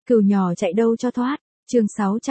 Cừu nhỏ chạy đâu cho thoát. Chương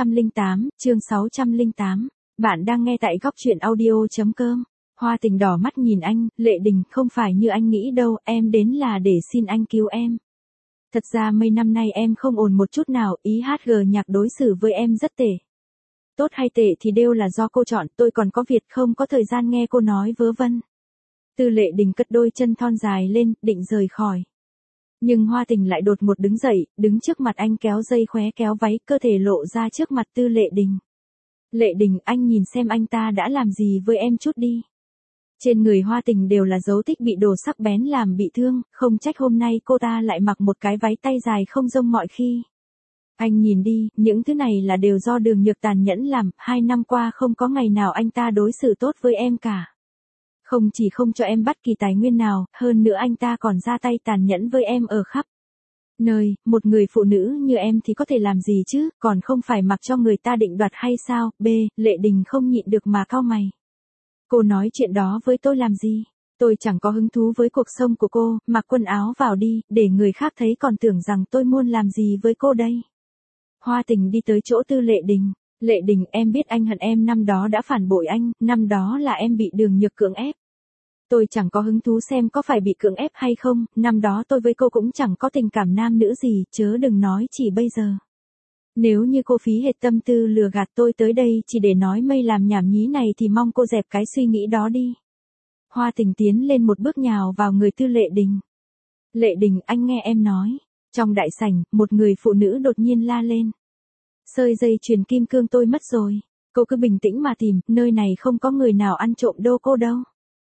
608. Bạn đang nghe tại góc truyện audio.com. Hoa Tình đỏ mắt nhìn anh, Lệ Đình, không phải như anh nghĩ đâu, em đến là để xin anh cứu em. Thật ra mấy năm nay em không ổn một chút nào, ý HG Nhạc đối xử với em rất tệ. Tốt hay tệ thì đều là do cô chọn, tôi còn có việc không có thời gian nghe cô nói vớ vẩn. Từ Lệ Đình cất đôi chân thon dài lên, định rời khỏi. Nhưng Hoa Tình lại đột ngột đứng dậy, đứng trước mặt anh kéo dây khóe kéo váy, cơ thể lộ ra trước mặt Tư Lệ Đình. Lệ Đình, anh nhìn xem anh ta đã làm gì với em chút đi. Trên người Hoa Tình đều là dấu tích bị đồ sắc bén làm bị thương, không trách hôm nay cô ta lại mặc một cái váy tay dài không rông mọi khi. Anh nhìn đi, những thứ này là đều do Đường Nhược tàn nhẫn làm, 2 năm qua không có ngày nào anh ta đối xử tốt với em cả. Không chỉ không cho em bất kỳ tài nguyên nào, hơn nữa anh ta còn ra tay tàn nhẫn với em ở khắp nơi, một người phụ nữ như em thì có thể làm gì chứ, còn không phải mặc cho người ta định đoạt hay sao? B. Lệ Đình không nhịn được mà cau mày. Cô nói chuyện đó với tôi làm gì? Tôi chẳng có hứng thú với cuộc sống của cô, mặc quần áo vào đi, để người khác thấy còn tưởng rằng tôi muốn làm gì với cô đây. Hoa Tình đi tới chỗ Tư Lệ Đình. Lệ Đình, em biết anh hận em năm đó đã phản bội anh, năm đó là em bị Đường Nhược cưỡng ép. Tôi chẳng có hứng thú xem có phải bị cưỡng ép hay không, năm đó tôi với cô cũng chẳng có tình cảm nam nữ gì, chớ đừng nói chỉ bây giờ. Nếu như cô phí hết tâm tư lừa gạt tôi tới đây chỉ để nói mây làm nhảm nhí này thì mong cô dẹp cái suy nghĩ đó đi. Hoa Tình tiến lên một bước nhào vào người Tư Lệ Đình. Lệ Đình, anh nghe em nói. Trong đại sảnh, một người phụ nữ đột nhiên la lên. Sợi dây chuyền kim cương tôi mất rồi. Cô cứ bình tĩnh mà tìm, nơi này không có người nào ăn trộm đô cô đâu.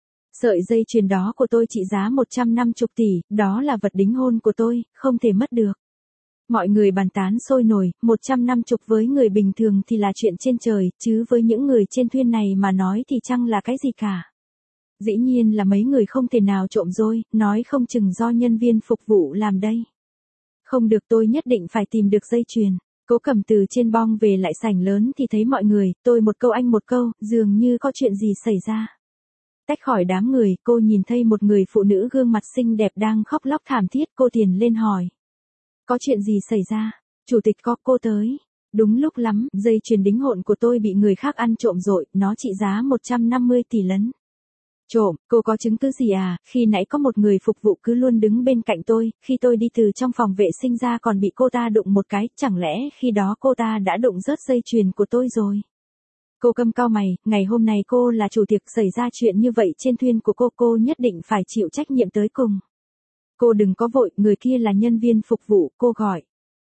Sợi dây chuyền đó của tôi trị giá 150 tỷ, đó là vật đính hôn của tôi, không thể mất được. Mọi người bàn tán sôi nổi, 150 với người bình thường thì là chuyện trên trời, chứ với những người trên thuyền này mà nói thì chẳng là cái gì cả. Dĩ nhiên là mấy người không thể nào trộm rồi, nói không chừng do nhân viên phục vụ làm đây. Không được, tôi nhất định phải tìm được dây chuyền. Cố Cầm từ trên bong về lại sảnh lớn thì thấy mọi người, tôi một câu anh một câu, dường như có chuyện gì xảy ra. Tách khỏi đám người, cô nhìn thấy một người phụ nữ gương mặt xinh đẹp đang khóc lóc thảm thiết, cô tiền lên hỏi. Có chuyện gì xảy ra? Chủ tịch có, cô tới. Đúng lúc lắm, dây chuyền đính hôn của tôi bị người khác ăn trộm rồi, nó trị giá 150 tỷ lẫn. Trộm, cô có chứng cứ gì à? Khi nãy có một người phục vụ cứ luôn đứng bên cạnh tôi, khi tôi đi từ trong phòng vệ sinh ra còn bị cô ta đụng một cái, chẳng lẽ khi đó cô ta đã đụng rớt dây chuyền của tôi rồi? Cô Cầm cau mày, ngày hôm nay cô là chủ tiệc, xảy ra chuyện như vậy trên thuyền của cô nhất định phải chịu trách nhiệm tới cùng. Cô đừng có vội, người kia là nhân viên phục vụ, cô gọi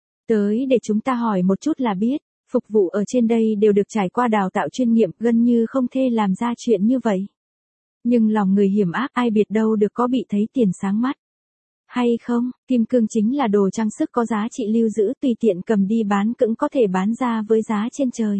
tới để chúng ta hỏi một chút là biết, phục vụ ở trên đây đều được trải qua đào tạo chuyên nghiệp, gần như không thể làm ra chuyện như vậy. Nhưng lòng người hiểm ác, ai biết đâu được có bị thấy tiền sáng mắt. Hay không, kim cương chính là đồ trang sức có giá trị lưu giữ, tùy tiện cầm đi bán cũng có thể bán ra với giá trên trời.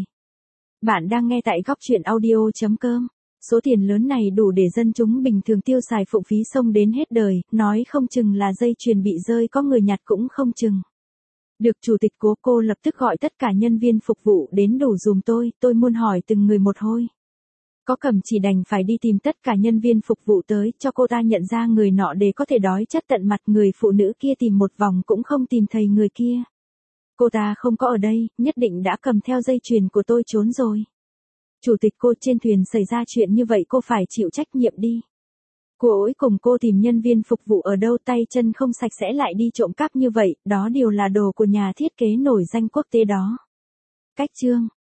Bạn đang nghe tại góc truyện audio.com. Số tiền lớn này đủ để dân chúng bình thường tiêu xài phung phí xông đến hết đời, nói không chừng là dây chuyền bị rơi có người nhặt cũng không chừng. Được, chủ tịch của cô lập tức gọi tất cả nhân viên phục vụ đến đủ dùm tôi muốn hỏi từng người một thôi. Có Cầm chỉ đành phải đi tìm tất cả nhân viên phục vụ tới cho cô ta nhận ra người nọ để có thể đói chất tận mặt. Người phụ nữ kia tìm một vòng cũng không tìm thấy người kia. Cô ta không có ở đây, nhất định đã cầm theo dây chuyền của tôi trốn rồi. Chủ tịch, cô trên thuyền xảy ra chuyện như vậy cô phải chịu trách nhiệm đi. Cuối cùng cô tìm nhân viên phục vụ ở đâu, tay chân không sạch sẽ lại đi trộm cắp như vậy, đó đều là đồ của nhà thiết kế nổi danh quốc tế đó. Cách chương